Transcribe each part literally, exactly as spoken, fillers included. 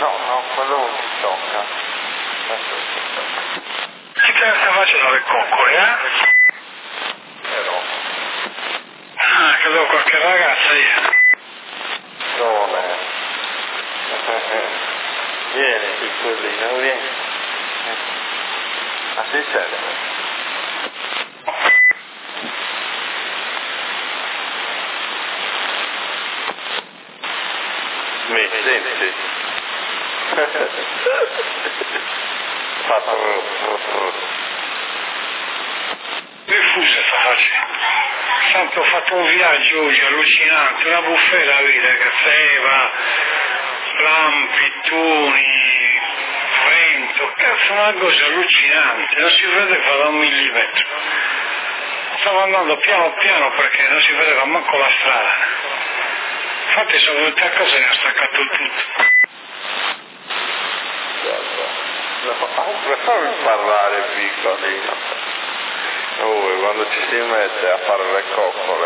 No, no, quello non si tocca. Che te sta facendo le coccole, eh? Però. Ah, credo qualche ragazza io. Dove? Vieni, piccolino, vieni. Ma si sente? Mi senti? Fatto Diffusa sta facendo. Santo, ho fatto un viaggio oggi allucinante, una bufera a vita, cazzeva, lampi, tuni, vento, cazzo, una cosa allucinante, non si vedeva da un millimetro. Stavo andando piano piano perché non si vedeva manco la strada. Infatti sono venuto a casa e ne ho staccato il tutto. No, fammi parlare piccolino. Oh, quando ci si mette a fare le coccole.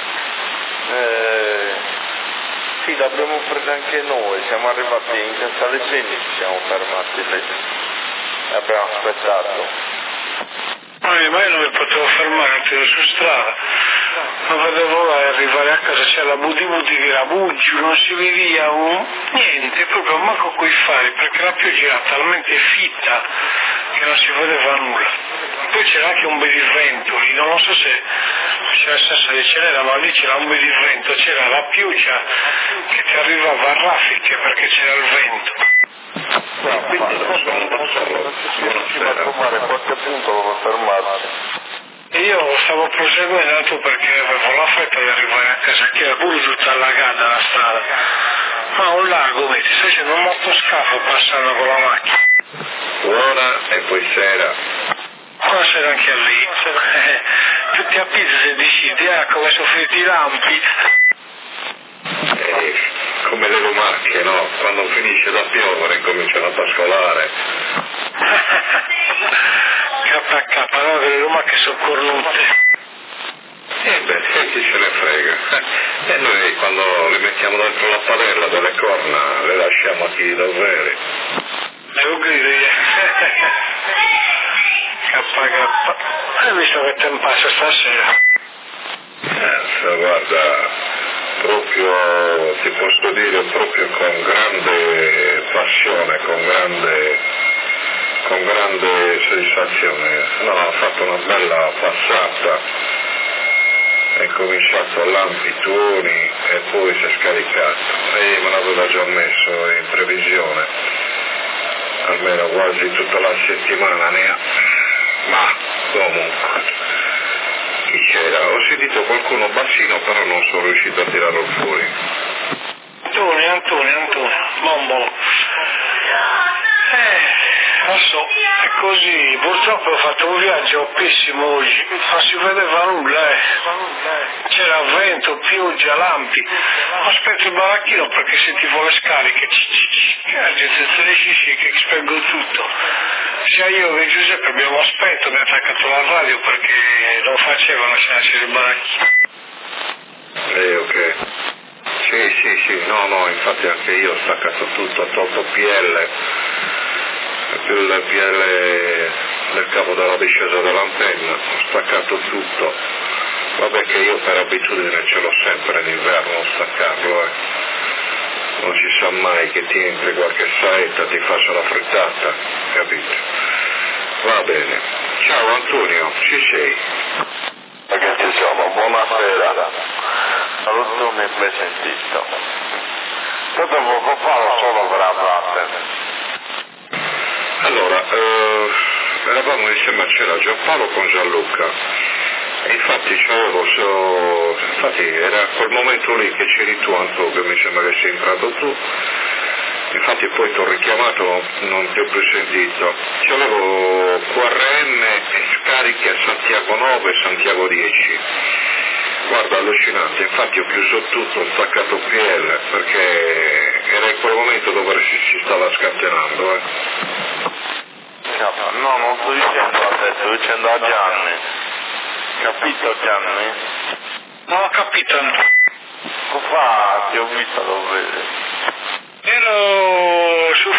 Eh, sì, l'abbiamo presa anche noi, siamo arrivati in Piazza Lecini, ci siamo fermati lì. E abbiamo aspettato. Eh, ma io non mi potevo fermare, non ero su strada. Non vedevo l'ora di arrivare a casa, c'era la buti buti che era buggio, non si vedeva un... niente, proprio manco coi fari, perché la pioggia era talmente fitta che non si vedeva nulla. Poi c'era anche un bel vento lì, non so se c'era senso che ce n'era, ma lì c'era un bel vento, c'era la pioggia che ti arrivava a raffiche perché c'era il vento. No, quindi non sono da solo, non ci riusciva a trovare qualche punto dove fermarsi. E io stavo proseguendo tanto perché avevo la fretta di arrivare a casa, che era pure tutta allagata la strada. Ma un lago, vedi, sta facendo un motoscafo passando con la macchina. Buona e poi sera. Buonasera anche a lì. Tutti a pizza se decidi, ah, come sono finiti i lampi. Eh, come le lumache, no? Quando finisce da piovere cominciano a pascolare. K K, no, che le lumache sono cornute. E beh, e chi se ne frega. E noi quando le mettiamo dentro la padella delle corna le lasciamo a chi doveri. Devo gridare. K K. Hai visto che tempo passa stasera? Eh, guarda, proprio, ti posso dire, proprio con grande passione, con grande, con grande sensazione. No, ho fatto una bella passata, è cominciato a lampi, tuoni e poi si è scaricato. E me l'aveva già messo in previsione, almeno quasi tutta la settimana ne ha. Ma comunque, chi c'era? Ho sentito qualcuno bassino, però non sono riuscito a tirarlo fuori. Antonio, Antonio, Antonio, bombolo. Eh, non so, è così. Purtroppo ho fatto un viaggio pessimo oggi, non si vedeva nulla, eh. C'era vento, pioggia, lampi. Aspetto il baracchino perché sentivo le scariche. Che spengo tutto. Sia io che Giuseppe abbiamo spento, abbiamo attaccato la radio perché non facevano cenare il baracchino. Eh, ok. Sì, sì, sì, no, no, infatti anche io ho staccato tutto, ho tolto P L, il P L del cavo della discesa dell'antenna, ho staccato tutto. Vabbè che io per abitudine ce l'ho sempre in inverno, staccarlo, eh. Non si sa mai che ti entri qualche saetta, ti faccia la frittata, capito? Va bene. Ciao Antonio, ci sei? Perché ci sono, buonasera. Saluto mi ben sentito. Tutto poco fa lo solo per la parte. Allora, eh, eravamo insieme a c'era Giampaolo con Gianluca. E infatti c'avevo, so, infatti era quel momento lì che c'eri tu Antonio, mi sembra che sei entrato tu. Infatti poi ti ho richiamato, non ti ho più sentito. C'avevo Q R M e scariche a Santiago nove e Santiago dieci. Guarda, allucinante, infatti ho chiuso tutto, ho staccato P L, perché era in quel momento dove si, si stava scatenando, eh. No, non sto dicendo a te, sto dicendo a Gianni. Capito Gianni? Non ho capito. Come fa? Ti ho visto dove... Ero su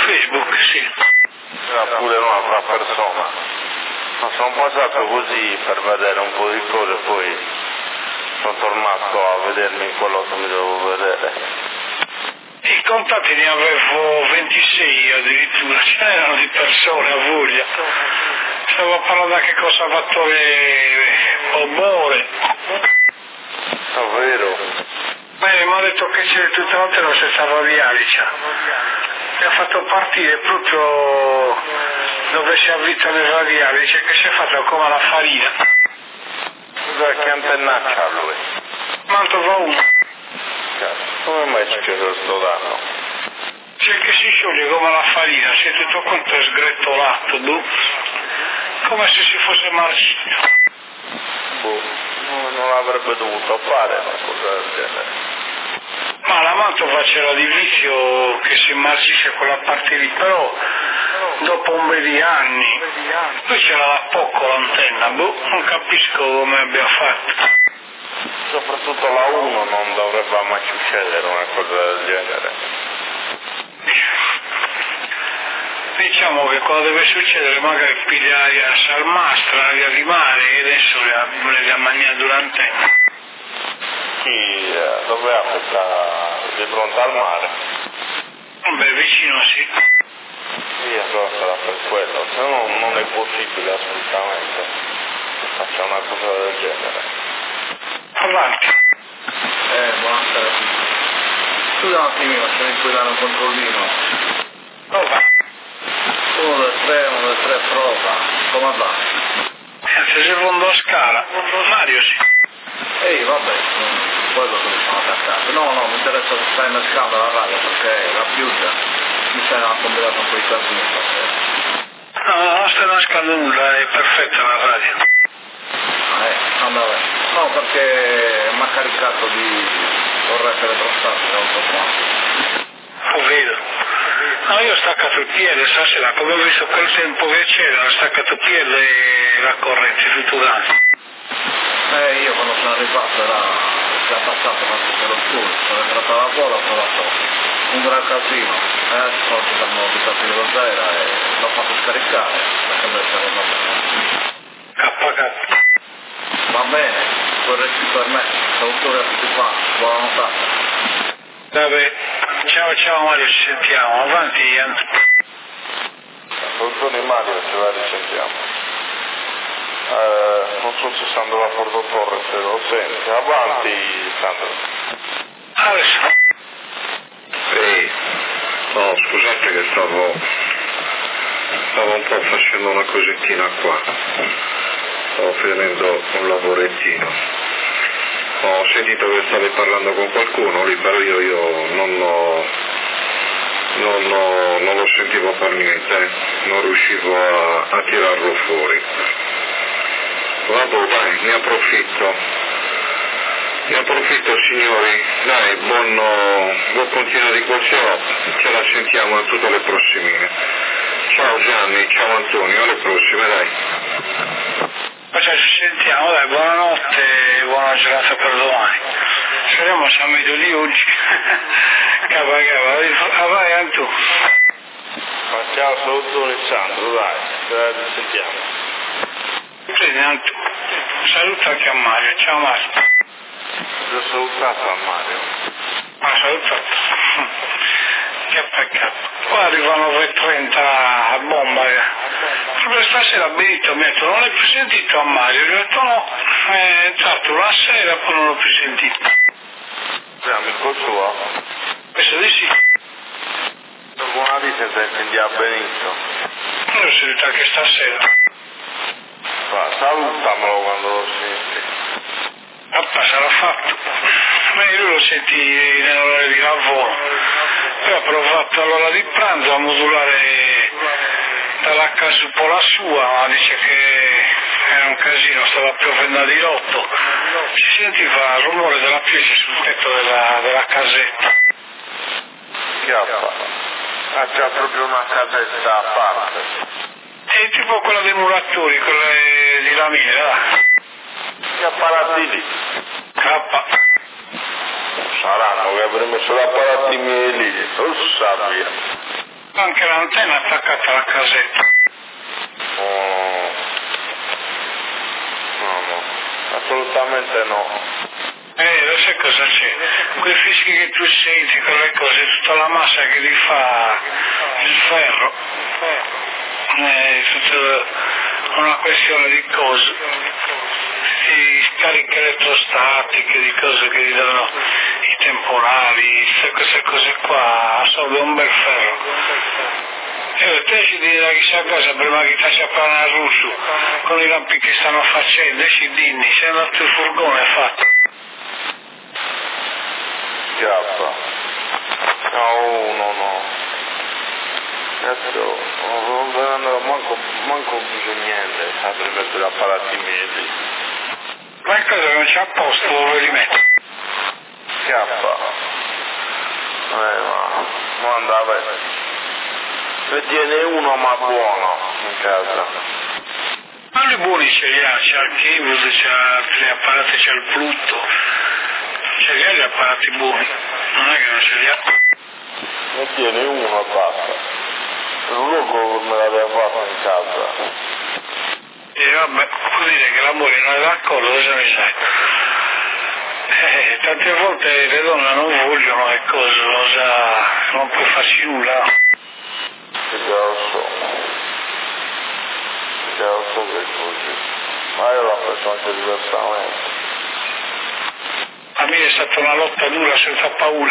c'era pure un'altra persona. Ma sono passato così per vedere un po' di cose, poi sono tornato a vedermi quello che mi dovevo vedere. I contatti ne avevo ventisei addirittura, ce n'erano di persone a voglia. Stavo parlando anche con Salvatore Obore. Davvero? Beh, mi ha detto che c'è tutta la notte non si stava via Alicia. Mi ha fatto partire proprio dove si avvita le radiali, dice che si è fatto come la farina. Scusa, che antenna c'ha lui? Mantova uno. Come mai è successo questo danno? C'è che si scioglie come la farina, si è tutto quanto sgretolato, boh. Come se si fosse marcito. Boh, non avrebbe dovuto fare una cosa del genere. Ma la Mantova c'era di vizio che si marcisce quella parte lì, però dopo un bel di anni, poi c'era da poco l'antenna, boh, non capisco come abbia fatto. Soprattutto la uno non dovrebbe mai succedere una cosa del genere. Diciamo che quando deve succedere magari piglia aria salmastra, aria di mare e adesso le, le mangia l'antenna. Sì, dove abita? Di fronte al mare? Beh, vicino sì. Sì, allora sarà per quello, se no non è possibile assolutamente che faccia una cosa del genere. Avanti. Eh, buonasera. Scusa un attimino, se mi puoi dare un controllino. Prova. Uno del tre, uno del tre prova. Come va? Se secondo scala. Mario sì. Ehi, vabbè, quello che mi sono attaccato. No, no, mi interessa se stai mescando la radio perché la pioggia mi stai combinato un po' di casini stasera. No, non stai nascando nulla, è perfetta la radio. Eh, andava. No, perché mi ha caricato di corrente elettrostatica un po' qua. Lo vedo. No, io ho staccato il piede stasera, come ho visto quel tempo che c'era, ho staccato il piede e la corrente tutto dato. Eh, io quando sono arrivato era già passato quando c'era lo scudo, sono entrato alla vola, ho trovato un gran casino. Eh, adesso sono tornato abitati dello Zaira e l'ho fatto scaricare, perché adesso era bene. K K. Va bene, vorresti per me, salutore a tutti quanti, buona notata. Vabbè, ciao ciao Mario, ci sentiamo, avanti Antonio. Buongiorno Mario, ce la risentiamo. Eh, non so se Sandro da Porto Torre se lo sente, avanti Sandro. Adesso. Ehi, no, scusate che stavo, stavo un po' facendo una cosettina qua, stavo finendo un lavorettino. Ho sentito che stavi parlando con qualcuno lì, però io, io non, ho, non, ho, non lo sentivo per niente, eh. Non riuscivo a, a tirarlo fuori. Vabbè, dai, ne approfitto. Ne approfitto signori, dai, buon, buon continuo di corso, ce la sentiamo a tutte le prossimine. Ciao Gianni, ciao Antonio, alle prossime, dai. Cioè, ci sentiamo, dai, buonanotte e buona giornata per domani. Speriamo siamo meglio di oggi. Cava, cava, ah, vai Antonio. Ciao, salutone Sandro, dai, ce la risentiamo. Prendi Antonio. Saluta anche a Mario, ciao Mario. L'ho salutato a Mario. Ah, salutato. Che peccato. Qua arrivano nove e trenta a bomba. Proprio stasera Benito mi ha detto, non l'hai più sentito a Mario? Gli ho detto no, è entrato la sera, poi non l'ho più sentito. Sei amico suo? Questo di sì. Buona vita se senti a Benito. Non l'ho sentito anche stasera. Va, salutamelo quando lo senti. Papà sarà fatto. Ma io lo senti nell'ora di lavoro. Poi ho provato all'ora di pranzo a modulare dalla casa un po' la sua, ma dice che era un casino, stava piovendo a dirotto. Si sentiva il rumore della pioggia sul tetto della, della casetta. Chiappa. Ah, c'ha proprio una casetta a parte. È tipo quella dei muratori, quelle di lamiera. Che apparati lì? K. Saranno che avrei messo l'apparati miei lì, non sabbia. Anche l'antenna è attaccata alla casetta. Oh. No, no, assolutamente no. Eh, lo sai cosa c'è? Quei fischi che tu senti, quelle cose, tutta la massa che ti fa il ferro. È tutta una questione di cose, di scariche elettrostatiche, di cose che ti danno i temporali, queste cose qua, assorbe un bel ferro. E te ci devi da chissà cosa prima che ti appana a russo, con i lampi che stanno facendo, e ci dinni, sei andato il furgone fatto. Chiappa. No, no, no. Adesso non ve ne andrò manco, manco più niente, a rimettere gli apparati miei. Ma in caso che non c'è a posto, dove li metto? Chiappa. Eh, ma non andava. Ne tiene uno ma buono in casa. Ma lui buoni ce li ha, c'è il Keyboard, c'è altri apparati, c'è il Plutto, ce li ha gli apparati buoni, non è che non ce li ha. Ne tiene uno e basta. L'uomo me l'aveva fatto in casa. E vabbè, vuol dire che l'amore non è d'accordo, cosa mi sai? Eh, tante volte le donne non vogliono e cose, cosa, non puoi farci nulla. Che già lo so. Che già lo so che è così. Ma io l'ho fatto anche diversamente. A me è stata una lotta dura senza paura.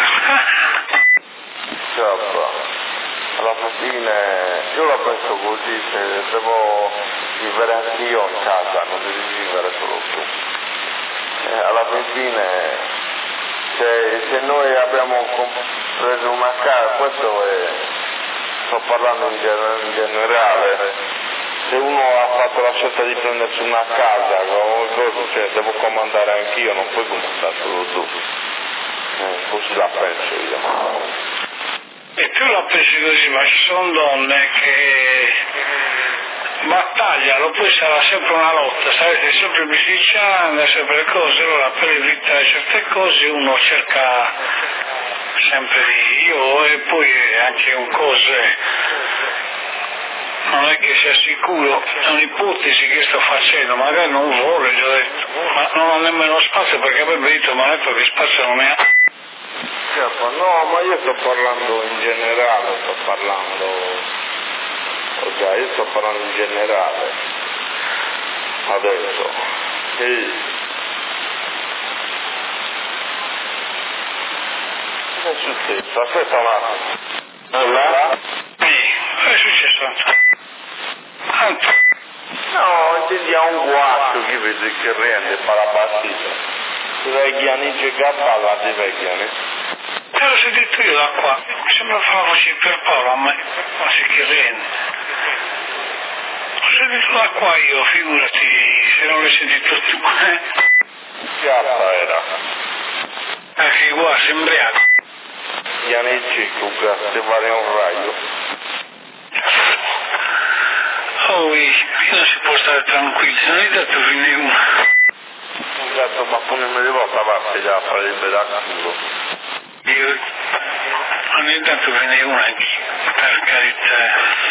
Certo. Alla fine io la penso così, se devo vivere anch'io in casa, non devi vivere solo tu. Eh, alla fine se, se noi abbiamo preso una casa, questo è, sto parlando in, gen- in generale, se uno ha fatto la scelta di prendersi una casa, cioè, devo comandare anch'io, non puoi comandare solo tu. Eh, così la penso io. E tu la pensi così, ma ci sono donne che battagliano, poi sarà sempre una lotta, sarete sempre bisticciando, sempre cose, allora per evitare certe cose uno cerca sempre di io e poi anche un cose, non è che sia sicuro, è un'ipotesi che sto facendo, magari non vuole, gli ho detto, ma non ho nemmeno spazio perché avrebbe detto, ma detto che spazio non ne ha. No, ma io sto parlando in generale, sto parlando, ok, io sto parlando in generale, adesso, e... Cosa è successo? Aspetta un attimo. Allora? Sì, cosa è successo? Tanto. No, intendiamo un guaccio che vede che rende per la partita. Si vecchiani c'è gabballa di vecchiani. Te l'ho sentito io da qua, mi sembra fare la voce per Paolo a me, ma si che rende. L'ho sentito da qua io, figurati, se non l'hai sentito tu. Chiappa era. Anche qua, sembriato. Ianici, Cuca, se vale un raio. Oh, qui non si può stare tranquilli, non hai dato fine una. Esatto, ma pure me ne volta parte già a fare il pedacolo. Io ogni tanto ve ne una anche, per carità.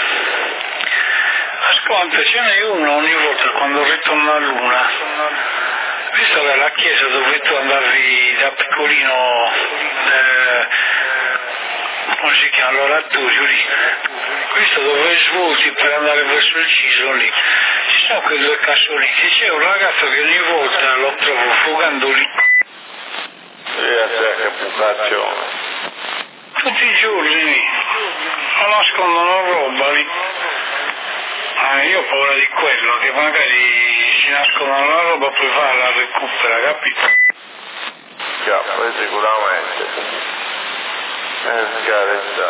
Ascolta, ce n'è uno ogni volta quando ritorno a Luna. Visto che la chiesa dove tu andavi da piccolino, eh, come si chiama, l'oratorio lì, questo dove svolti per andare verso il Ciso lì, ci sono quei due cassolini, c'è un ragazzo che ogni volta lo trovo fugando lì. Sì, che puttaccione. Tutti i giorni non nascondono roba lì. Ah, io ho paura di quello, che magari si nascondono la roba poi va la recupera, capito? Già, poi sicuramente. Eh, scaretta.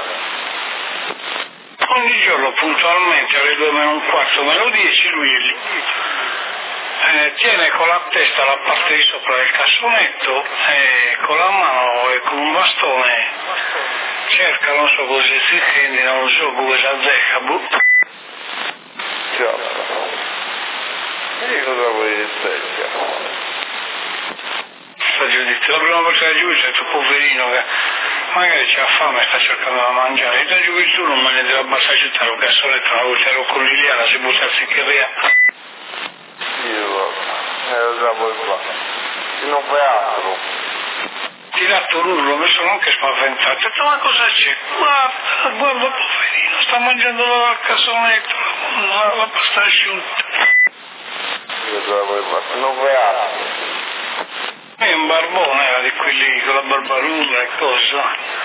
Ogni giorno puntualmente alle due meno un quarto me lo dici, lui è lì. Eh, tiene con la testa la parte di sopra del cassonetto e con la mano e con un bastone cerca, non so cosa si sente, non so come si azzecca, boh. Ciao. E cosa vuoi dire? Sta giudizio, la prima volta che giù c'è questo poverino che magari c'ha fame e sta cercando da mangiare, e da giù in su non me ne deve abbassare città, lo cassoletto, una volta ero con Liliana, si buttasse che rea. Io, eh, già poi qua. Se non fai altro. Tirato l'urlo, mi sono anche spaventato, ho detto ma cosa c'è? Guarda, guarda poverino, sta mangiando dal cassonetto, la, la pasta asciutta. Io già poi qua, se non fai altro. È un barbone, era di quelli con la barba lunga e cosa.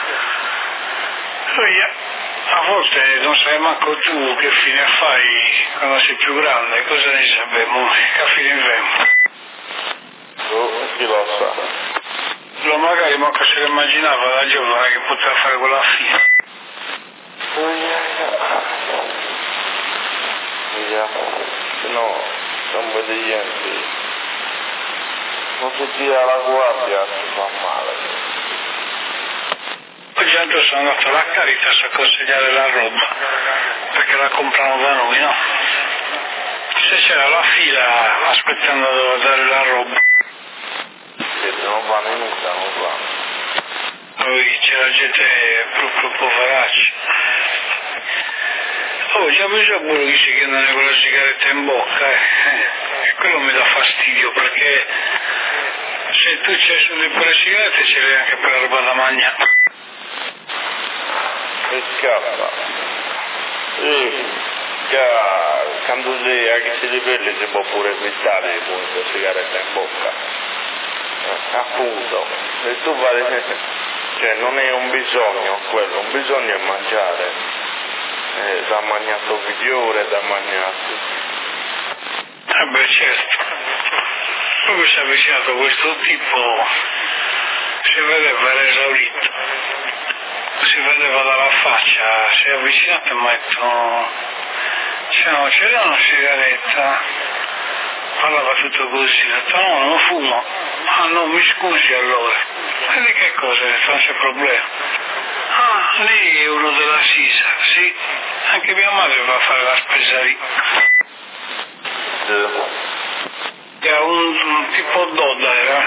Poi a volte non sai manco tu che fine fai quando sei più grande, cosa ne sappiamo, che fine avremo. Oh, chi lo sa. Lo magari manco se lo immaginava da giovane che poteva fare quella fine. Vediamo, se no non vede niente. Non si tira la guardia, si fa male. Oggi anche sono andato alla Caritas a consegnare la roba, perché la comprano da noi, no? Se c'era la fila aspettando a dare la roba. Che non vanno in nulla, non vanno. Poi c'era gente proprio poveraccia. Oh, già bisogna pure che si chiamano con la sigaretta in bocca, eh. E quello mi dà fastidio, perché se tu c'hai su di quelle sigarette ce l'hai anche per la roba da mangiare. E scappa. Sì, che quando si ha che si ripelle si può pure evitare con la sigaretta in bocca. Eh, appunto, se tu vai, cioè non è un bisogno quello, un bisogno è mangiare. Eh, da mangiato migliore, da mangiato. Eh beh certo, proprio si è avvicinato questo tipo, si vedeva, era esaurito, si vedeva dalla faccia, si è avvicinato e mi ha detto, ciao, ce l'ho una sigaretta? Parlava tutto così, ha detto no, non fumo. Ah no, mi scusi allora. E di che cosa? Non c'è problema. Ah, lei è uno della Sisa, sì. Anche mia madre va a fare la spesa lì. Era un, un tipo d'Odda, era.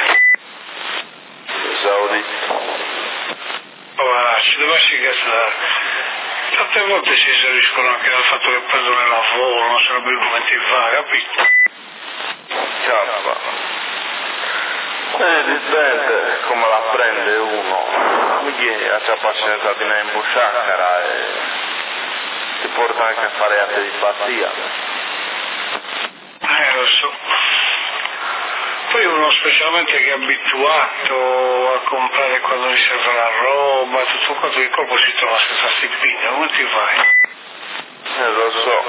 Esaurito. Poveraccio, dove si gasta? Tante volte si esauriscono anche dal fatto che perdono il lavoro, non sanno più come ti va, capito? Cappa. E dipende come la prende uno. Perché ha già pazienza di una imbusciaccara e ti porta anche a fare atti di pazzia. Eh, lo so. Poi uno specialmente che è abituato a comprare quando gli serve la roba, tutto quanto di colpo si trova senza stipendio, come ti fai? Eh, lo so.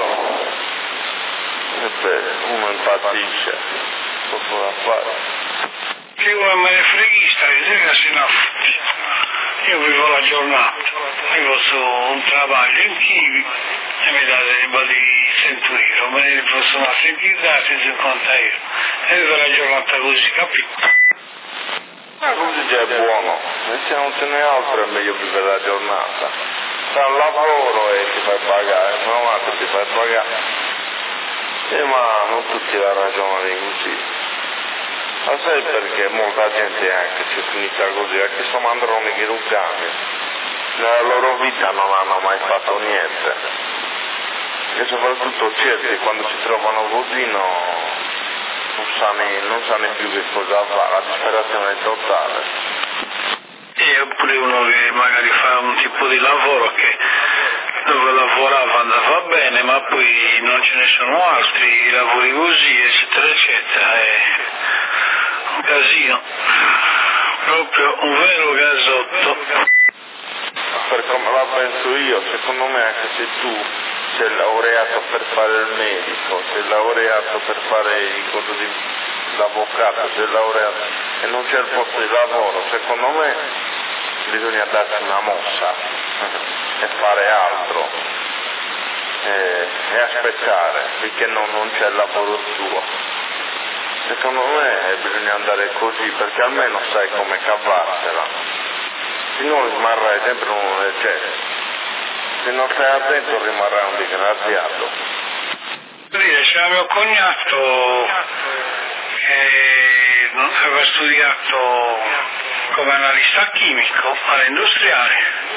E beh, uno impazzisce. Poco da fare. Che uno me ne freghista, di sera si ne affutti. Io vivo la giornata, vivo su un travaglio in Chivi e mi date riba di cento euro, me ne possono sentire cinquanta euro. E vivo la giornata così, capito? Ma così già è buono, e se non ce n'è altro è meglio vivere la giornata. Fai un lavoro e ti fai pagare, ma guarda ti fai pagare. Eh, ma non tutti la ragionano così. Ma sai perché molta gente anche si è finita così? Perché sono mandroni chirurgani. Nella loro vita non hanno mai fatto niente. E soprattutto certi quando si trovano così no, non sanno, non sanno più che cosa fare, la disperazione è totale. E oppure uno che magari fa un tipo di lavoro che dove lavorava andava bene, ma poi non ce ne sono altri lavori così, eccetera, eccetera. È un casino, proprio un vero gasotto. Per come la penso io, secondo me anche se tu sei laureato per fare il medico, sei laureato per fare il corso di l'avvocato, sei laureato e non c'è il posto di lavoro, secondo me bisogna darsi una mossa e fare altro e, e aspettare finché non, non c'è il lavoro suo. Secondo me bisogna andare così perché almeno sai come cavarsela. Se non rimarrai sempre un cioè, se non stai attento rimarrai un disgraziato. C'era mio cognato che aveva studiato come analista chimico all'industriale.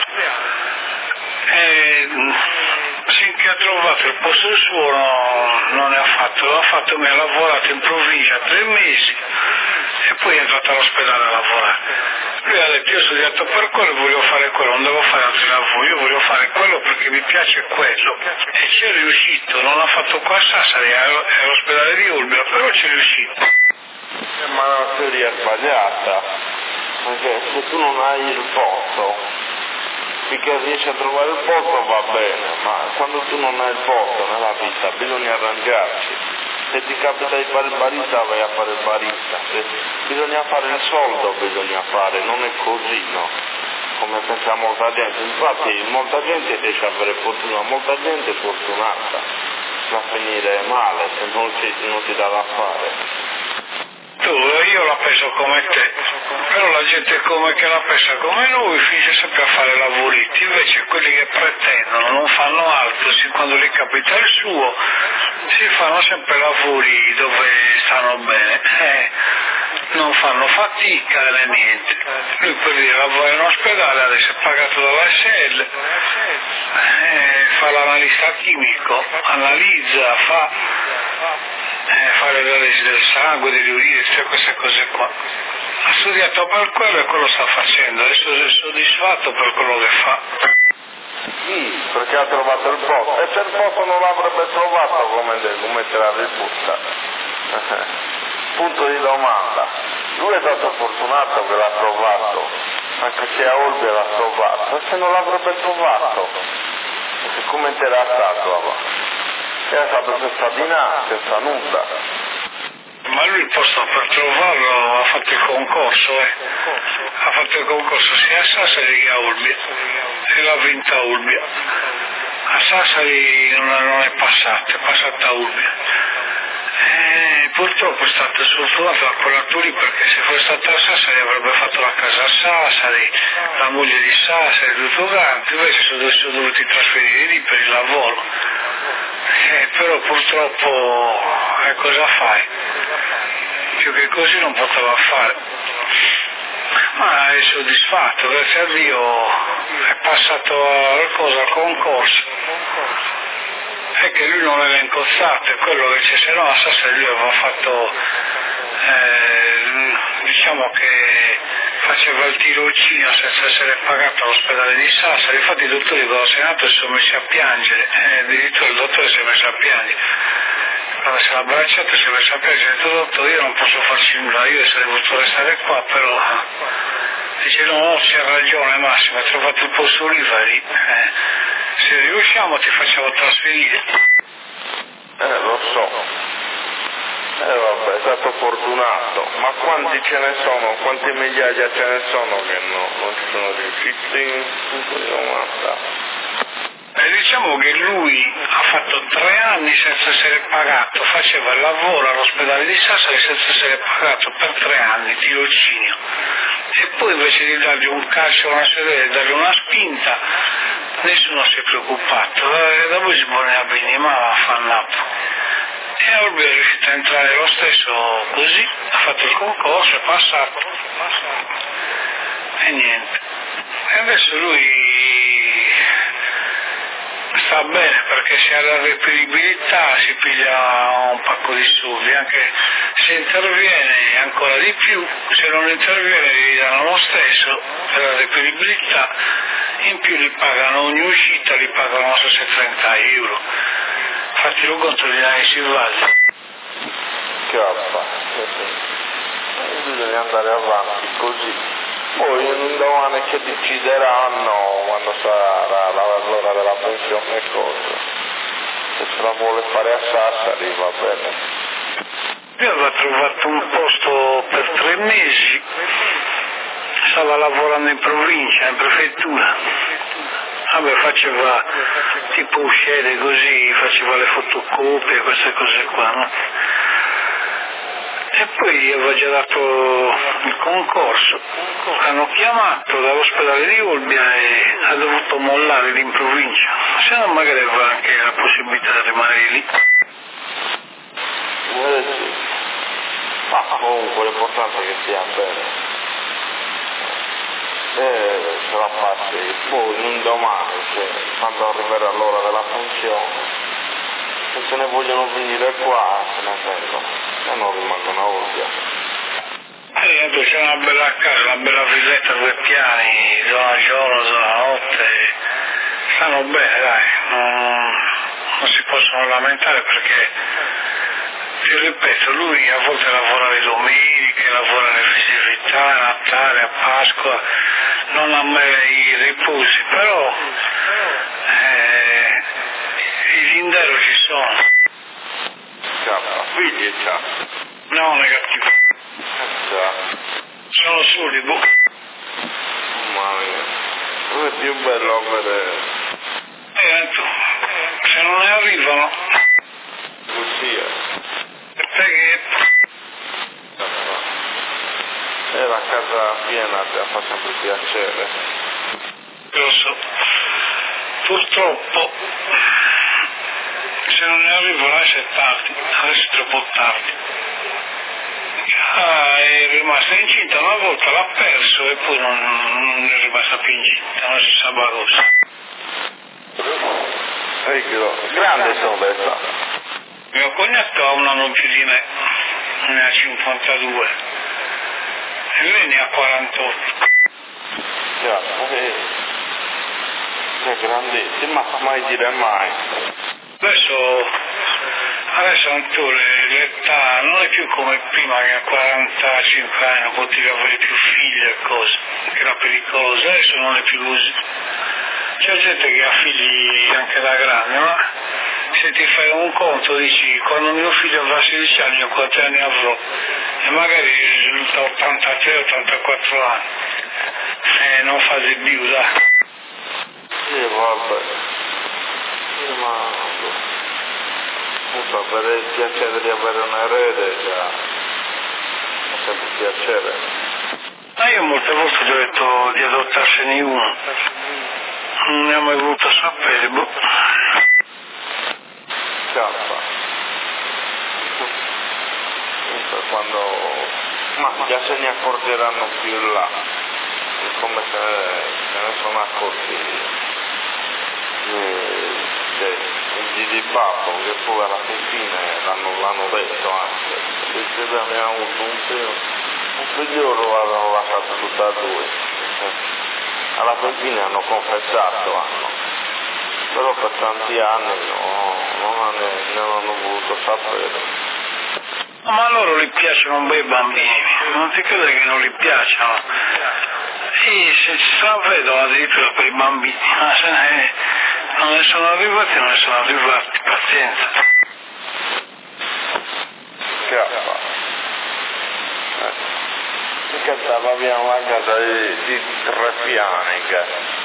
E finché ha trovato il posto suo no, non ne ha fatto, l'ha fatto, mi ha lavorato in provincia tre mesi e poi è entrato all'ospedale a lavorare. Lui ha detto: io ho studiato per quello, voglio fare quello, non devo fare altri lavori, io voglio fare quello perché mi piace quello. E ci è riuscito, non l'ha fatto qua a Sassari, è all'ospedale di Olbia, però ci è riuscito. Ma è una teoria sbagliata, perché se tu non hai il posto, finché riesci a trovare il posto va bene, ma quando tu non hai il posto nella vita bisogna arrangiarci. Se ti capita di fare il barista vai a fare il barista, se bisogna fare il soldo bisogna fare, non è così, no? Come pensa molta gente, infatti molta gente riesce a avere fortuna, molta gente è fortunata, va a finire male se non si, non si dà da fare. Tu, io la penso come te, però la gente come che la pensa come noi finisce sempre a fare lavoritti, invece quelli che pretendono non fanno altro, si, quando gli capita il suo si fanno sempre lavori dove stanno bene, eh, non fanno fatica né niente. Lui per dire lavora in ospedale, adesso è pagato dalla S L, eh, fa l'analista chimico, analizza, fa... Eh, fare l'analisi del sangue, delle urine, tutte queste cose qua. Ha studiato per quello e quello sta facendo, adesso è soddisfatto per quello che fa. Sì, perché ha trovato il posto, e se il posto non l'avrebbe trovato come, come te la risulta? Punto di domanda. Lui è stato fortunato che l'ha trovato, anche se a Olbia l'ha trovato, e se non l'avrebbe trovato, come te l'ha stato? Era stato senza dinari, senza nulla. Ma lui il posto per trovarlo ha fatto il concorso, eh. Ha fatto il concorso sia a Sassari che a Olbia e l'ha vinta a Olbia. A Sassari non, non è passato, è passata a Olbia. E purtroppo è stato sfortunato da quell'altro lì, perché se fosse stato a Sassari avrebbe fatto la casa a Sassari, la moglie di Sassari, tutto quanto, invece sono, sono dovuti trasferire lì per il lavoro. Eh, però purtroppo eh, cosa fai? Più che così non poteva fare. Ma è soddisfatto, grazie a Dio è passato al, cosa, al concorso. È che lui non era incozzato, è quello che c'è, se no a Sassari lui aveva fatto, eh, diciamo che faceva il tirocinio senza essere pagato all'ospedale di Sassari. Infatti i dottori quando sei nato si sono messi a piangere, eh, addirittura il dottore si è messo a piangere. Quando si è abbracciato si è messo a piangere, ha detto: dottore, io non posso farci nulla, io sarei voluto restare qua, però dice: no, no, c'è ragione Massimo, hai trovato il posto lì, vai lì, eh, se riusciamo ti facciamo trasferire. Eh, lo so. Eh vabbè, è stato fortunato, ma quanti ce ne sono, quante migliaia ce ne sono che no, non ci sono riusciti in punto di domanda? E diciamo che lui ha fatto tre anni senza essere pagato, faceva il lavoro all'ospedale di Sassari senza essere pagato per tre anni, tirocinio. E poi invece di dargli un calcio a una sedia e dargli una spinta, nessuno si è preoccupato. E dopo si poneva bene, ma va a fare Napoli. E a Olbia è riuscito a entrare lo stesso così, ha fatto il concorso, è passato. E niente. E adesso lui sta bene perché se ha la reperibilità si piglia un pacco di soldi, anche se interviene ancora di più, se non interviene gli danno lo stesso per la reperibilità, in più gli pagano ogni uscita, gli pagano non so se trenta euro. Infatti lo conto di là si vale. Che va a fare? Bisogna andare avanti così. Poi un domani che decideranno quando sarà l'ora della pensione e cose. Se ce la vuole fare a Sassari va bene. Io avevo trovato un posto per tre mesi, stava lavorando in provincia, in prefettura. Vabbè, faceva tipo uscire così, faceva le fotocopie, queste cose qua, no? E poi avevo già dato il concorso, l'hanno chiamato dall'ospedale di Olbia e ha dovuto mollare lì in provincia, se no magari aveva anche la possibilità di rimanere lì. Eh sì. Ma comunque l'importante è che stia bene. e ce la passi, poi un domani, cioè, quando arriverà l'ora della pensione, se se ne vogliono venire qua, se ne vengono, e non rimangono a Olbia. Eh, c'è una bella casa, una bella villetta, due piani, zona giorno, zona notte, stanno bene, dai, non, non si possono lamentare perché, ti ripeto, lui a volte lavora le domeniche, lavora le festività, a Natale, a Pasqua, non ha mai i riposi, però eh, i Lindero ci sono. Ciao, figli ciao. No, negativo. Sono soli, boh. Mamma mia, non è più bello avere... Eh, tu, se non ne arrivano... Così è. E perché... E la casa piena ti fa sempre piacere. Lo so. Purtroppo, se non ne arrivano adesso è tardi, adesso è troppo tardi. Ah, è rimasta incinta una volta, l'ha perso e poi non, non è rimasta più incinta, non si sa cosa. Grande sorpresa. Mio cognato ha un anno più di me, ne ha cinquantadue e lei ne ha quarantotto. Già, è, è grandissimo, ma mai dire mai. Adesso, adesso Antore, l'età non è più come prima che a quarantacinque anni non potevi avere più figli e cose, che era pericoloso, adesso non è più così. C'è gente che ha figli anche da grande, ma se ti fai un conto dici quando mio figlio avrà sedici anni io quanti anni avrò e magari risulta ottantatré ottantaquattro anni e non fa di più, dai. Sì, vabbè. Sì, ma non so, avere il piacere di avere un erede già è sempre un piacere. Ma io molte volte gli ho detto di adottarsene uno, non ne ho mai voluto sapere, boh. Scappa. Quando... ma già se ne accorgeranno più in là, è come se se ne sono accorti di, di babbo, che poi alla fine l'hanno, l'hanno detto anche, se abbiamo avuto un figlio, un figlio lo avevano lasciato tutta a due, alla fine hanno confessato, hanno. Però per tanti anni no, non ne, ne hanno voluto sapere. Ma a loro gli piacciono bei bambini, non ti credo che non gli piacciono. Sì, se ci sono vedono addirittura per i bambini, ma se ne, non ne sono arrivati, non ne sono arrivati, pazienza. Che fa? Eh. Che stava via una casa di, di tre piani, che...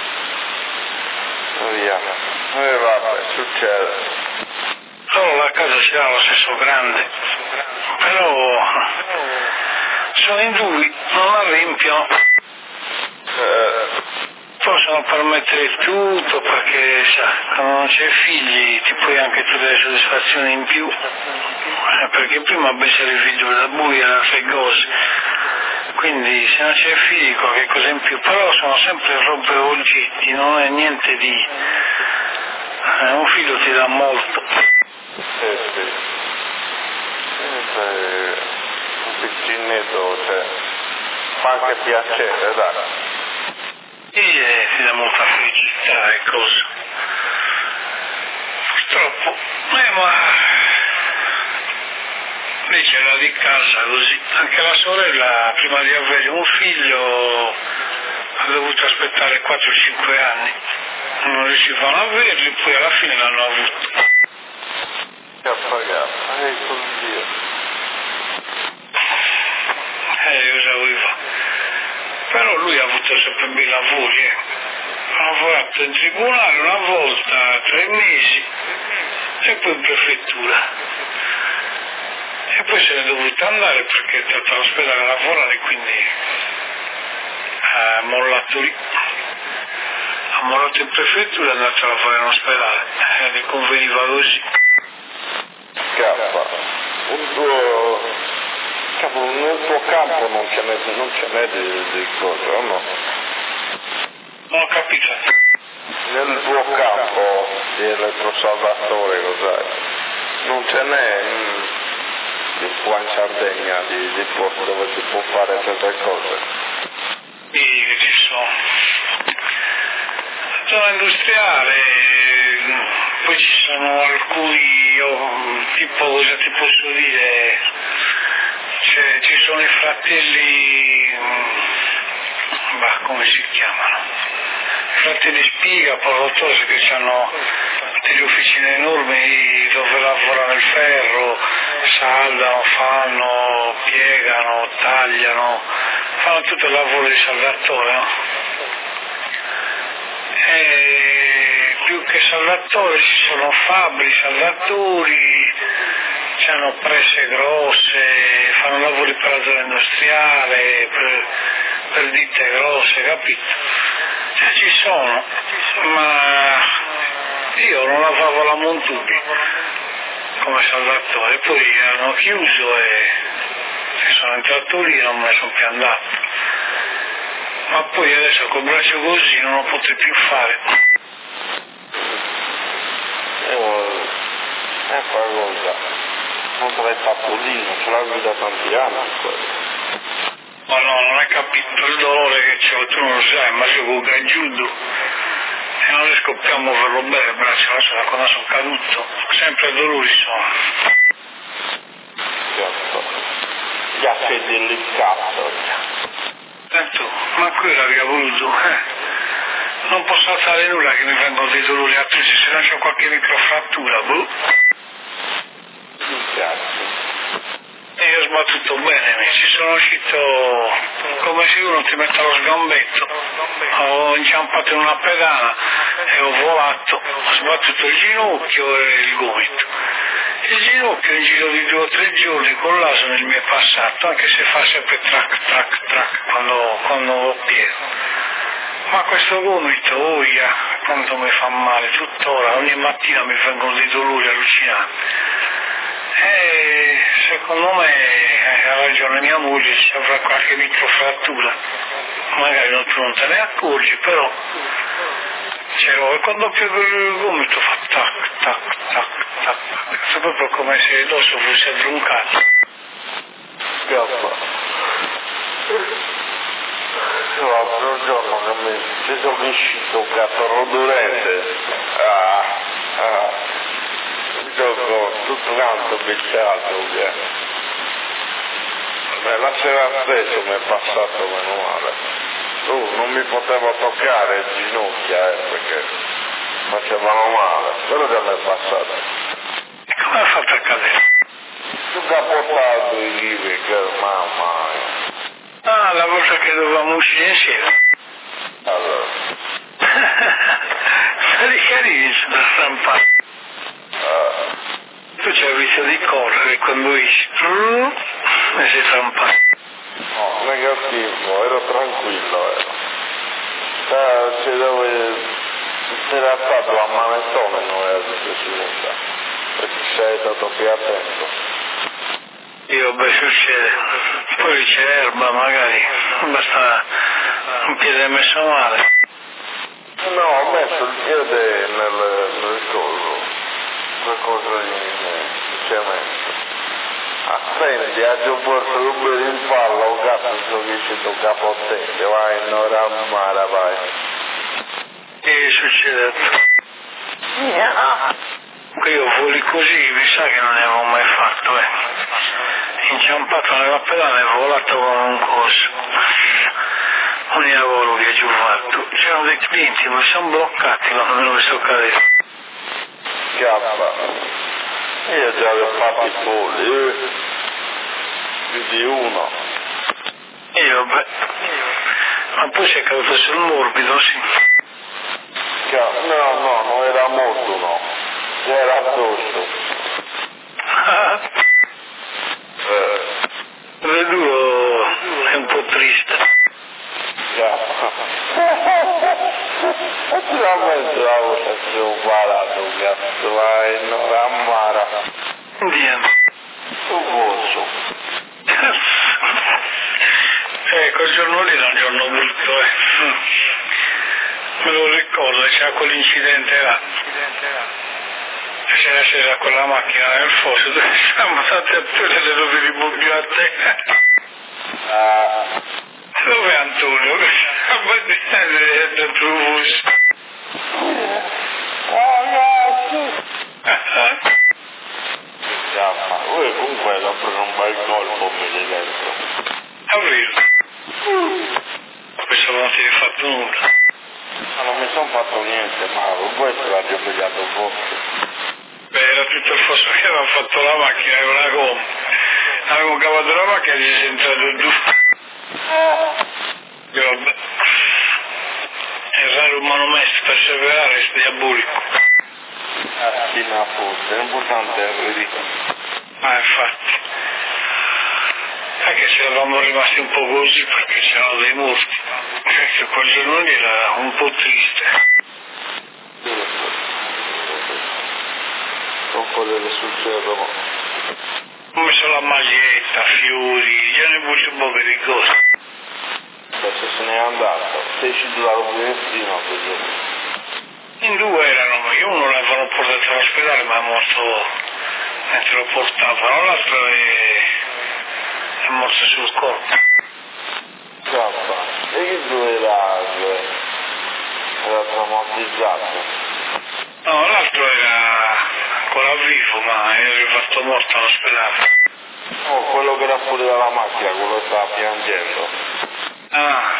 via. E vabbè, succede. Solo la casa c'era lo stesso grande, però sono in due, non la riempiono. Eh. Possono permettere tutto perché sa, quando non c'è figli ti puoi anche tutte le soddisfazioni in più, eh, perché prima c'era il figlio da buia, era sei cose, quindi se non c'è figli qualche cosa in più, però sono sempre robe oggetti, non è niente di... Eh, un figlio ti dà molto. Sì, sì. Eh, un piccinetto, cioè, fa anche piacere, dai. E eh, ti dà molta felicità e cose. Purtroppo, eh, ma lì c'era di casa così. Anche la sorella, prima di avere un figlio, ha dovuto aspettare quattro cinque anni. Non riuscivano a averli, poi alla fine l'hanno avuto. Che ha pagato, ecco Dio. Eh, cosa aveva? Però lui ha avuto sempre bei lavori, eh. Ha lavorato in tribunale una volta, tre mesi, e poi in prefettura. E poi se n'è dovuto andare perché è stato all'ospedale a lavorare, quindi ha mollato lì. Ha mollato in prefettura e è andato a lavorare in ospedale, e gli conveniva così. Scappa. Un tuo... Cavolo, nel tuo campo non ce n'è, non ce n'è di, di cose, o no? Non ho capito. Nel tuo campo di elettrosalvatore cos'è? Non ce n'è in, qua in Sardegna di, di posto dove si può fare queste cose? Sì, ci sono. Zona industriale, poi ci sono alcuni, io, tipo, cosa ti posso dire, cioè, ci sono i fratelli, bah, come si chiamano? I fratelli Spiga, Portotosi, che hanno delle officine enormi dove lavorano il ferro, saldano, fanno, piegano, tagliano, fanno tutto il lavoro di saldatore, no? E più che saldatori ci sono fabbri, saldatori, hanno prese grosse, fanno lavori per la zona industriale, per, per ditte grosse, capito? Cioè, ci sono, ma io non lavavo la Montubi come saldatore, poi hanno chiuso e sono entrato lì e non me ne sono più andato. Ma poi adesso col braccio così non lo potrei più fare. Io, è qualcosa, non te l'hai fatto lì, non ce l'avevi da tanti anni quello. Ma no, non hai capito il dolore che c'ho, tu non lo sai, ma io con Gaggiudo e non riesco più a muoverlo bene il braccio, adesso da quando sono caduto, sempre dolori sono. Certo. Già sei delicato. Sento, ma quello aveva voluto, eh? Non posso alzare nulla che mi vengono dei dolori altri, se non c'ho qualche microfrattura, boh. E io ho sbattuto bene, mi ci sono uscito come se uno ti mette lo sgambetto, ho inciampato in una pedana e ho volato, ho sbattuto il ginocchio e il gomito. Il ginocchio in giro di due o tre giorni con l'aso nel mio passato, anche se fa sempre trac trac trac quando, quando ho pieno. Ma questo gomito, oia, quanto mi fa male, tuttora, ogni mattina mi vengono dei dolori allucinanti. E secondo me ha ragione mia moglie, ci avrà qualche microfrattura. Magari non, tu non te ne accorgi, però c'ero, e quando piego il gomito fa tac tac tac tac, è proprio come se l'osso fosse addroncato. Scappa. L'altro giorno che mi, mi sono uscito un gatto rodorente, ah, ah, mi sono tutto quanto becciato, via. Beh, la sera stesso mi è passato meno male. Uh, non mi potevo toccare le ginocchia, eh, perché facevano male, quello che mi è passato. E come ha fatto a cadere? Su capotato i libri, che mamma mia. Ah, la volta che dovevamo uscire insieme. Allora. Sei carini da stampare. Uh. Tu c'hai visto di correre quando esci. Mm, e sei stampato. No, negativo, ero tranquillo, ero. Eh, c'è dove c'era stato a Manettone, non era successo, perché sei stato più attento. Io beh succede, poi c'è erba magari, basta un piede messo male. No, ho messo il piede nel, nel coso, qualcosa di cemento. Attendi, a giù porto subito in palla, un gatto so che ci tocca a potente, vai in ora mare, vai. Che succede? Qui io voli così, mi sa che non ne avevo mai fatto, eh. Inciampato nella pedana e volato come un coso. Non ne avevo che giù fatto. C'erano dei clienti, ma sono bloccati quando me lo visto cadere. Scappa. Io già ho fatto i polli, eh. Più di uno. Io, beh, ma poi si è caduto sul morbido, sì. No, no, non era molto, no. Era addosso. eh. Veduro è un po' triste. Già. Naturalmente la voce si è ugualato, cazzo, vai in Ramara. Andiamo. Un posto. Eh, quel giorno lì era un giorno brutto, eh. me lo ricordo, c'era quell'incidente là. C'era scesa quella macchina nel fosso, dove siamo stati a prendere dove li bobbiate. Ah. Dove è Antonio? A battere dentro il bus. Lui comunque ha preso un bel colpo lì dentro. Ha visto? Questo non ti hai fatto nulla. Ma non mi sono fatto niente, ma poi se l'ha già pigliato un po'. Beh, era tutto il fosso che aveva fatto la macchina, era una gomma. Avevo cavato la macchina e gli si è entrato giù. E vabbè. Errare umano messo, perseverare è diabolico. Ah, sì, ma appunto, l'importante è ridicolo. Ah, infatti. Anche se eravamo rimasti un po' così perché c'erano dei morti. Perché quel giorno lì era un po' triste. Non potete succedere. Ho messo la maglietta, fiori, già ne pure un po' per di cose. Beh, se se n'è andato, sei ci durato un destino quel giorno. In due erano, ma io uno l'avevano portato all'ospedale ma è morto mentre lo portavano, l'altro è, è morto sul corpo. Zappa. E che dove era? Era traumatizzato. No, l'altro era ancora vivo ma è rifatto morto all'ospedale. Oh, quello che era fuori dalla macchina, quello che stava piangendo. Ah.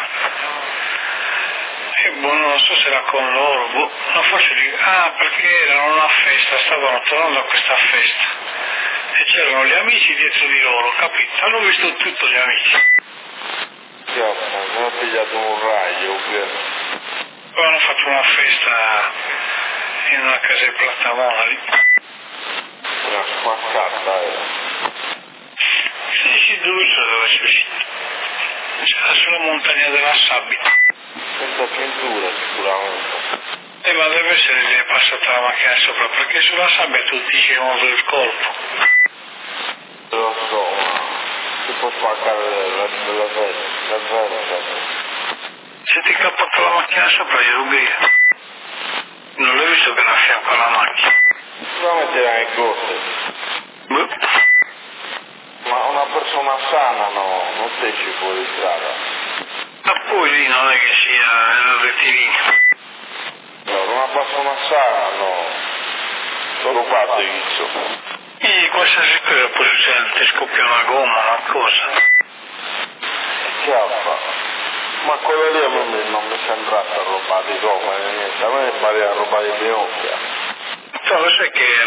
E boh, non so se era con loro, boh, no, forse di... Ah, perché erano a una festa, stavano tornando a questa festa. E c'erano gli amici dietro di loro, capito? Hanno visto tutto gli amici. Zappa, mi ha pigliato un raggio, ovvero. Poi hanno fatto una festa in una casa di Plattamona lì. Una spaccata era. Sì, sì, dove so dove c'è uscito? C'era sulla montagna della Sabbia. Questa pintura sicuramente. Eh, ma deve essere che è passata la macchina sopra, perché sulla sabbia tutti ci hanno il corpo. Lo so, ma si può spaccare la la la versa. Se ti è cappata la macchina sopra, io lo grido. Non l'ho visto che era a fianco alla macchina. Sicuramente era in gote. Boh. Ma una persona sana no, non te ci fuori strada. Ma poi lì non è che sia il rettilineo. No, una persona sana no. Sono fatto io. E qualsiasi cosa può succedere, ti scoppia una gomma, una cosa. Chiappa. Ma quello lì a me non mi sembra roba di gomma né niente, a me pare roba di bionchia. Però lo sai che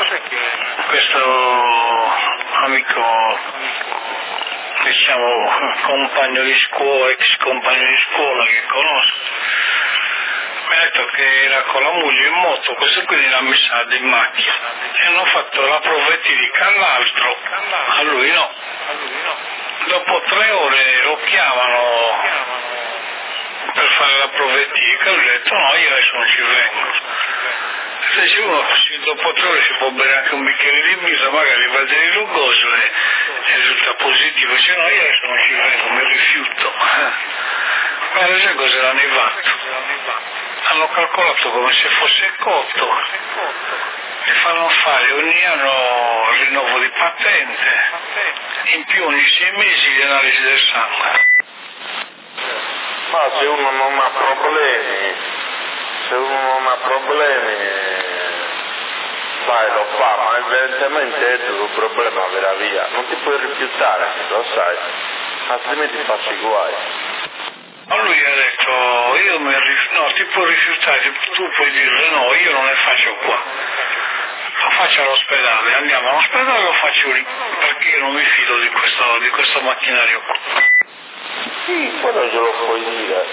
questo amico, diciamo, compagno di scuola, ex compagno di scuola che conosco, mi ha detto che era con la moglie in moto, questo quindi l'ha messa in macchina e hanno fatto la provettica all'altro, a lui no. Dopo tre ore lo chiamano per fare la provettica, lui ha detto no, io adesso non ci vengo. Se ci uno dopo tre ore si può bere anche un bicchiere di birra, magari va a dire lo gozo e, e risulta positivo, se no io adesso non ci vengo, mi rifiuto. Guarda, sai cosa l'hanno fatto? Hanno calcolato come se fosse cotto e fanno fare ogni anno il rinnovo di patente, in più ogni sei mesi di analisi del sangue. Ma se uno non ha problemi, se uno non ha problemi, sai, lo fa, ma evidentemente è un problema vera via, non ti puoi rifiutare, lo sai, altrimenti faccio i guai. Ma lui ha detto, io mi rif- no, ti puoi rifiutare, tu puoi dire no, io non ne faccio qua, lo faccio all'ospedale, andiamo all'ospedale e lo faccio lì, perché io non mi fido di questo, di questo macchinario qua. Sì, quello ce lo puoi dire,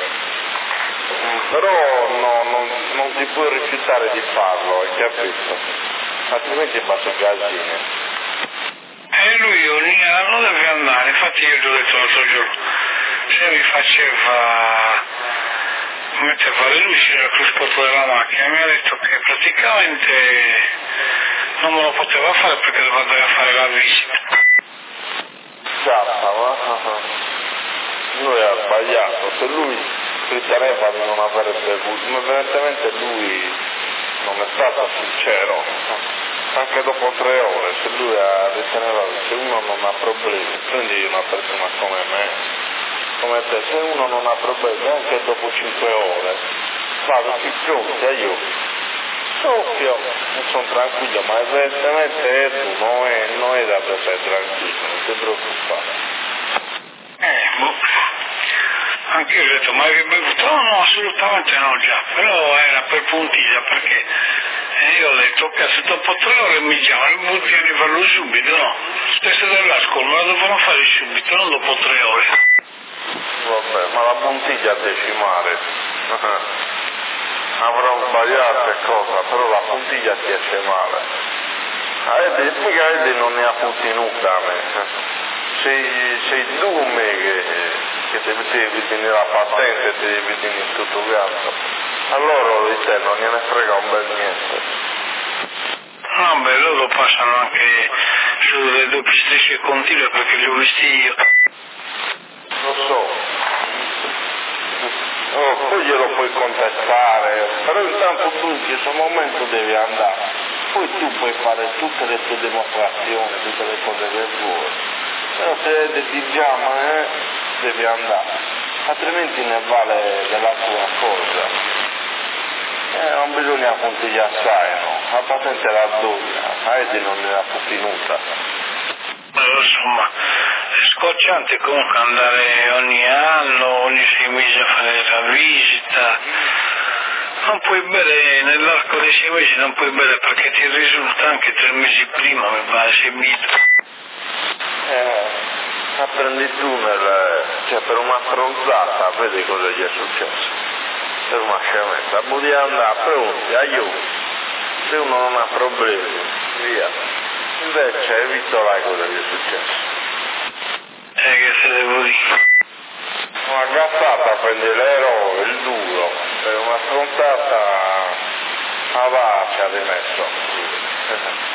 però no, non, non ti puoi rifiutare di farlo, hai capito? Altrimenti faccio casini. E lui ogni anno deve andare, infatti io gli ho detto l'altro giorno, se mi faceva, mi metteva le luci nel cruscotto della macchina, mi ha detto che praticamente non me lo poteva fare perché doveva andare a fare la visita. Zappa, ma lui ha sbagliato, se lui riteneva di non avere bevuto, ma evidentemente lui non è stato sincero, anche dopo tre ore, se lui ha, riteneva che se uno non ha problemi, prendi una persona come me, come te, se uno non ha problemi anche dopo cinque ore, vado più pronti, io soffio e sono tranquillo, ma evidentemente Edu non è, non è da te tranquillo, non ti preoccupare. Eh, boh. Anche io ho detto, ma hai bevuto? No, no, assolutamente no già, però era per puntiglia, perché io ho detto, cazzo, dopo tre ore mi chiamano, bisogna rifarlo subito, no? Stesso dell'ascol, ma lo devono fare subito, non dopo tre ore. Vabbè, ma la puntiglia è decimale. Avrò sbagliato e cosa, però la puntiglia ti esce male. Ah, Edi, mica Edi non ne ha puntinuta a me. Sei, sei tu me che, che devi, devi tenere la patente e devi tenere tutto quanto. Allora di te non gliene frega un bel niente. No, beh, loro passano anche sulle doppie strisce continue perché li ho visti io. Lo so. Oh, poi glielo puoi contestare, però intanto tu in questo momento devi andare. Poi tu puoi fare tutte le tue dimostrazioni, tutte le cose che vuoi. Però se ti chiama, eh, devi andare, altrimenti ne vale della tua cosa. Eh, non bisogna puntiglia assai, no? La patente la doglia, a Edi non ne ha tenuta. Insomma, è scocciante comunque andare ogni anno, ogni sei mesi a fare la visita. Non puoi bere, nell'arco dei sei mesi non puoi bere perché ti risulta anche tre mesi prima, mi pare, sei bito. Eh, ma prendi tu nel, cioè per una stronzata, vedi cosa gli è successo? Per una sciametta, bisogna andare pronti, aiuto, se uno non ha problemi, via. Invece evito là cosa gli è successo. Eh, che se devo dire? Una gattata prende l'eroe, il duro, per una stronzata a va ci ha rimesso.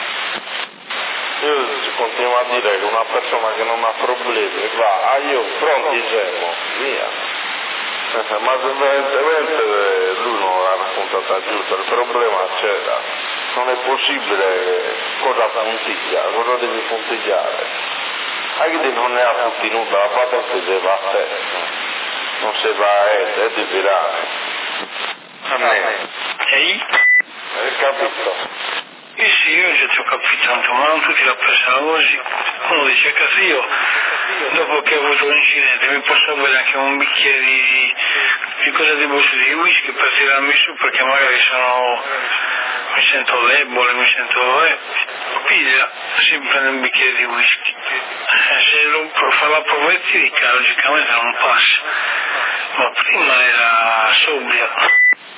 Io continuo a dire che una persona che non ha problemi va, ah io pronti siamo, via. Ma evidentemente lui non l'ha raccontata giusta, il problema c'era, non è possibile cosa puntiglia, cosa devi puntigliare. Anche non ne ha puntinuta, la patente deve a te, non se va a Ed, è di virare. A me. Ehi? Hai capito? Eh sì, io già ti ho capito, anche, ma non tutti la pensano così. Uno dice che io, dopo che ho avuto un incidente, mi posso bere anche un bicchiere di, di cosa ti posso dire, di whisky per tirarmi su, perché magari sono, mi sento debole, mi sento, eh, piglia, si prende un bicchiere di whisky. Eh, se lo fa la provettica, logicamente non passa, ma prima era sobria.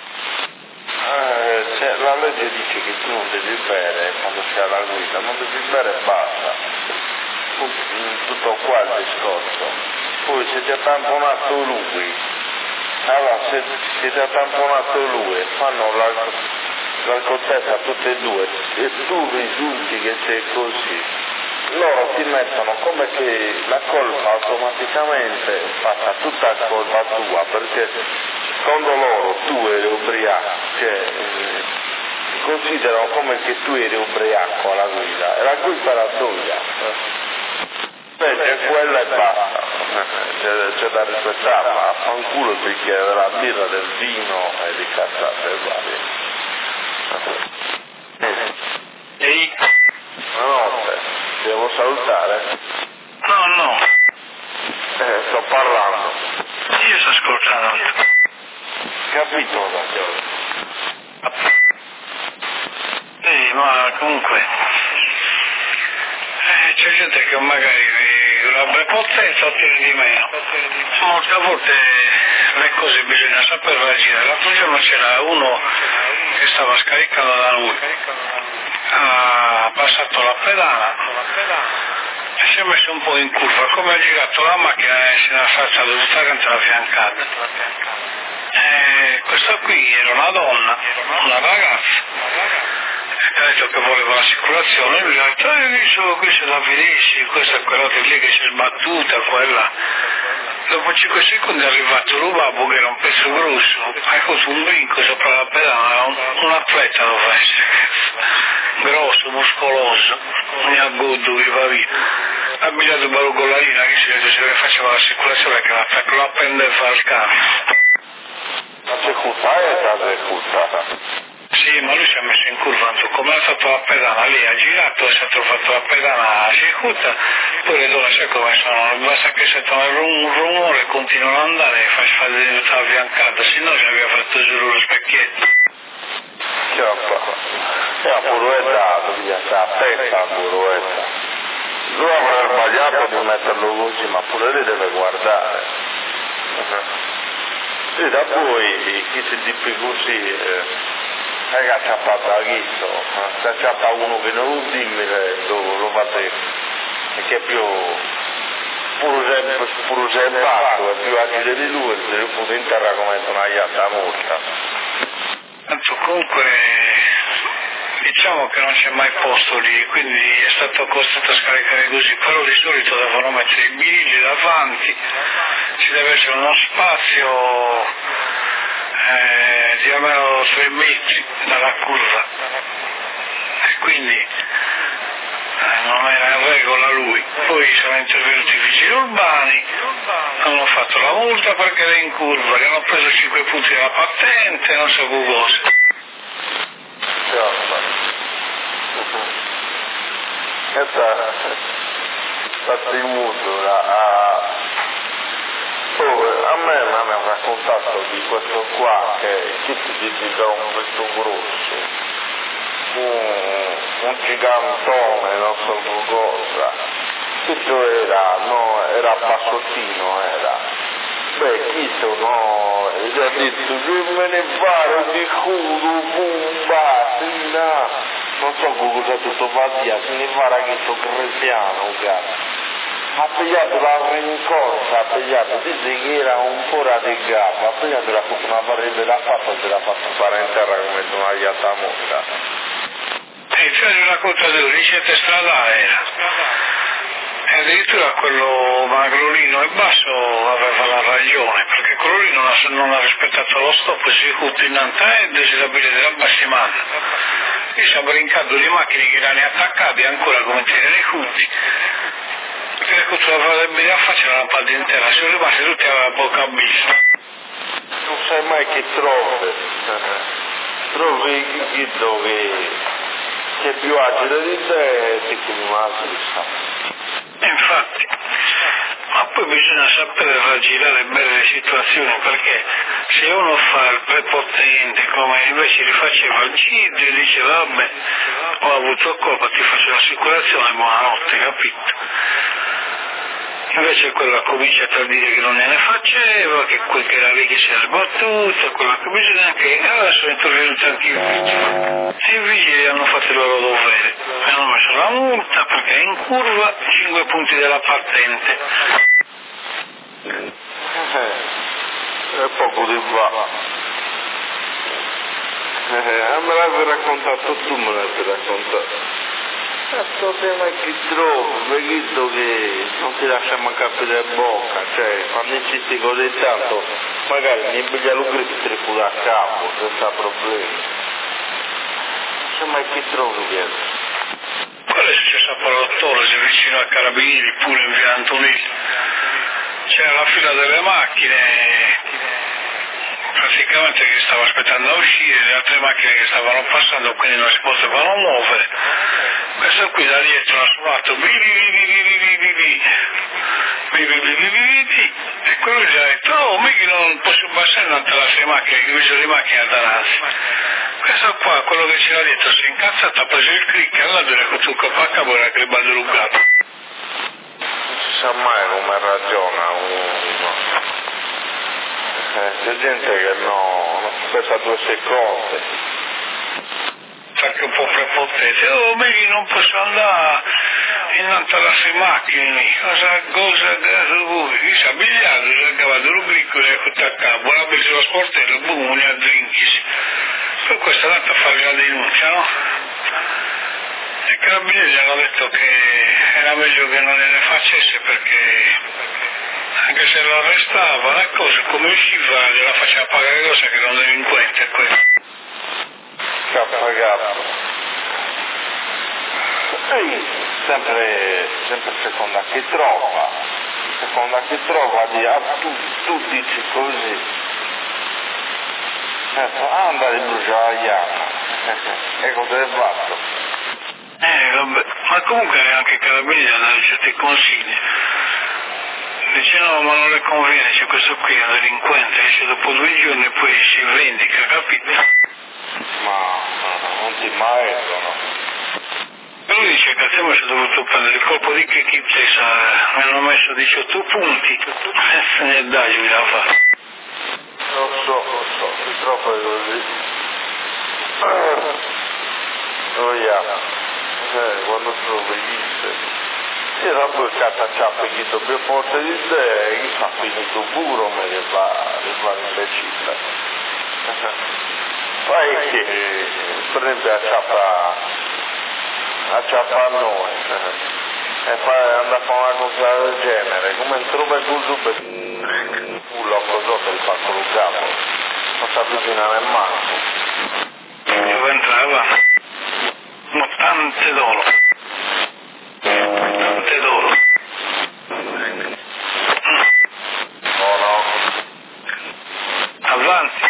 Eh, cioè, la legge dice che tu non devi bere quando sei alla guida, non devi bere e basta. Tutto qua il discorso. Poi se ti ha tamponato lui, allora se, se ti ha tamponato lui, fanno la, l'alcotesta tutte e due e tu risulti che sei così, loro ti mettono come che la colpa automaticamente passa tutta colpa tua, perché secondo loro tu eri ubriaco, cioè eh, considerano come che tu eri ubriaco alla guida e la colpa era tua. Invece quella e basta, c'è, c'è da rispettarla, a fanculo il bicchiere della birra, del vino e di cazzate varie. Ehi? Buonanotte, devo salutare? No, no, Eh, sto parlando. io sto ascoltando. Capito da Sì, ma comunque eh, c'è gente che magari la prepotenza ottiene di meno. Molte volte le cose bisogna saperle girare. L'altro giorno c'era uno che stava scaricando da lui, ha passato la pedana e si è messo un po' in curva, come ha girato la macchina e se ne è affacciato tutta quanto la fiancata. E questa qui era una donna, una ragazza, ha detto che voleva l'assicurazione, lui ha detto, eh, visto questo da vedessi, questa è quella lì che si è sbattuta, quella, dopo cinque secondi è arrivato l'Ubabo che era un pezzo grosso, hai fatto un brinco sopra la pedana, un, un atleta lo fa essere, grosso, muscoloso, un agudo che va via. Ha abbigliato bello con la linea che si vede se le faceva l'assicurazione che l'attacco la prende e fa il cambio. Ma c'è cutta e c'è cutta? Sì, ma lui si è messo in curva, come ha fatto la pedana, lì ha girato e si è trovato la pedana asciutta, poi le donne sai come sono, basta che sentono un rumore, continuano ad andare e fa fare tutta la fiancata, se no ci aveva fatto giù lo specchietto. Chiappa, è la buruetta, via, c'è la testa la buruetta. Lui avrà sbagliato di metterlo così, ma pure lei deve guardare. E da poi chi si dice così, eh, è che ha ciappato a chissò, se ha ciappato uno che non lo dimmi dove lo fate, perché è più pure se è basso, è più agile di lui, se lo può in terra come una iatta morta. Tanto comunque diciamo che non c'è mai posto lì, quindi è stato costretto a scaricare così, però di solito devono mettere i binigli davanti, ci deve essere uno spazio eh, di almeno tre metri dalla curva e quindi eh, non era in regola lui. Poi sono intervenuti i vigili urbani, hanno fatto la multa perché era in curva, gli hanno preso cinque punti della patente, non so che cosa. Questa sta il mondo, a, oh, a me mi hanno raccontato di questo qua che chi ti dice un questo grosso, un, un gigantone, non so cosa, questo era, no, era bassottino, era, beh, questo no, gli ha detto, che me ne fare di culo, bumba, no. Non so cosa tutto va via, se ne farà che sto cristiano, ha pigliato la rincorsa, ha pigliato, dice che era un po' radicato, ha pigliato la fatto una parete da fatto, se l'ha fatto fare in terra come una iatta morta. E c'è una contatore, ricette stradale era. E addirittura quello magrolino e basso aveva la ragione, perché quello lì non ha, non ha rispettato lo stop, si è cutto in anta e desiderabile della bassimana. Io sono brincato di macchine che erano attaccate ancora come tenere i cutti. E le cutte la farebbe la faccia la parte intera, sono rimasti tutti alla bocca abissa. Non sai mai che trovi, trovi chi dove che è più agile di te e ti chiami una stessa. Infatti, ma poi bisogna sapere raggirare bene le situazioni, perché se uno fa il prepotente come invece li faceva il Cidio e dice vabbè ho avuto colpa, ti faccio l'assicurazione, buonanotte, capito? Invece quella ha cominciato a dire che non ne faceva, che quel che era lì che si era sbattuto, quella che bisogna che allora sono intervenuti anche i vigili. E i vigili hanno fatto il loro dovere, hanno messo la multa perché in curva cinque punti della patente. È poco di qua. Eh, me l'avevi raccontato tu, me l'avevi raccontato. Questo tema è che trovo, vedo che non ti lascia mancare per la bocca, cioè quando insisti così tanto, magari mi piglia lo grip e te ne a capo, senza problemi. Insomma, che trovi dietro? Quello è successo a Palottolesi, vicino a Carabinieri, pure in via Antonini. C'era la fila delle macchine, praticamente che stava aspettando a uscire, le altre macchine che stavano passando, quindi non si potevano muovere. Questo qui da dietro ha suonato bi bi bi bi bi bi bi bi bi bi bi bi bi bi e quello gli ha detto oh, mica non posso passare davanti alle altre macchine, che vedo le macchine davanti. Questo qua, quello che c'era dietro, si è incazzato, ha preso il click e allora dove tu capacca vuole che le bande rugato. Non si sa mai come ragiona uno. Eh, c'è gente che no, non si pensa due secondi. Anche un po' prepotente, oh meglio non posso andare innanzi alle sue macchine, cosa, cosa, voi, io si è abbigliato, si è cavato il rubrico, si è fatto a capo, l'ha preso lo sportello, boom, ne ha drinkis. Per questo è andato a fare la denuncia, no? E i carabinieri gli hanno detto che era meglio che non ne facesse perché Anche se lo arrestavano e cose, come usciva gliela faceva pagare cosa che era un delinquente quello. Cappagato. E sempre, sempre secondo a chi trova, secondo a chi trova di ah, tu, tu dici così. Ah, andare a bruciare la iana. E cosa hai fatto? Eh, vabbè, ma comunque anche i carabinieri hanno dato certi consigli. Dice no, ma non le conviene, c'è questo qui, è un delinquente, esce dopo due giorni e poi si vendica, capito? Ma non ti maestano. E lui dice che a te mi sono dovuto prendere il colpo di chicchizza, mi hanno messo diciotto punti, e se ne dai, mi la fa. Lo so, lo so, purtroppo è così. Oh yeah, eh, quando sono venisse. E dopo il catacciappo che dobbiamo portare di te, che fa finito puro, me ne va, ne va imbecille. Poi che prende a ciappa, a ciappa a noi, e fa, anda a fare una cosa del genere, come un trova e così, il culo così per il fatto lo capo, non si avvicina nemmeno. Devo entrare, ma tante d'oro. Tante d'oro. No, no. Avanti.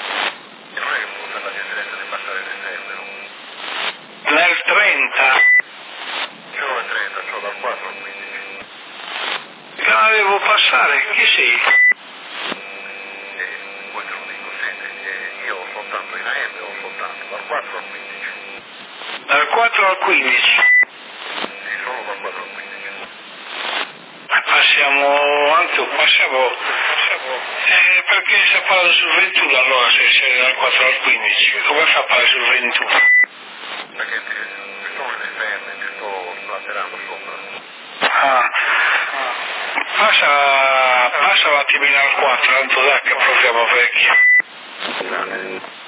Nel trenta. Io nel trenta, sto dal quattro al quindici. Che non devo passare, chi sei? E poi te lo dico, senti, eh, io ho soltanto in A M, ho soltanto dal quattro al quindici. Dal quattro al quindici. Sì, solo dal quattro al quindici. Passiamo, anzi passiamo, eh, perché si è parlato sul ventuno allora se sei dal quattro al quindici, come fa a parlare sul ventuno? Perché ci sono le esterne, ci sto slatterando sopra. Ah, passa, passa un attimino al quattro, tanto da che proviamo vecchio. Grazie.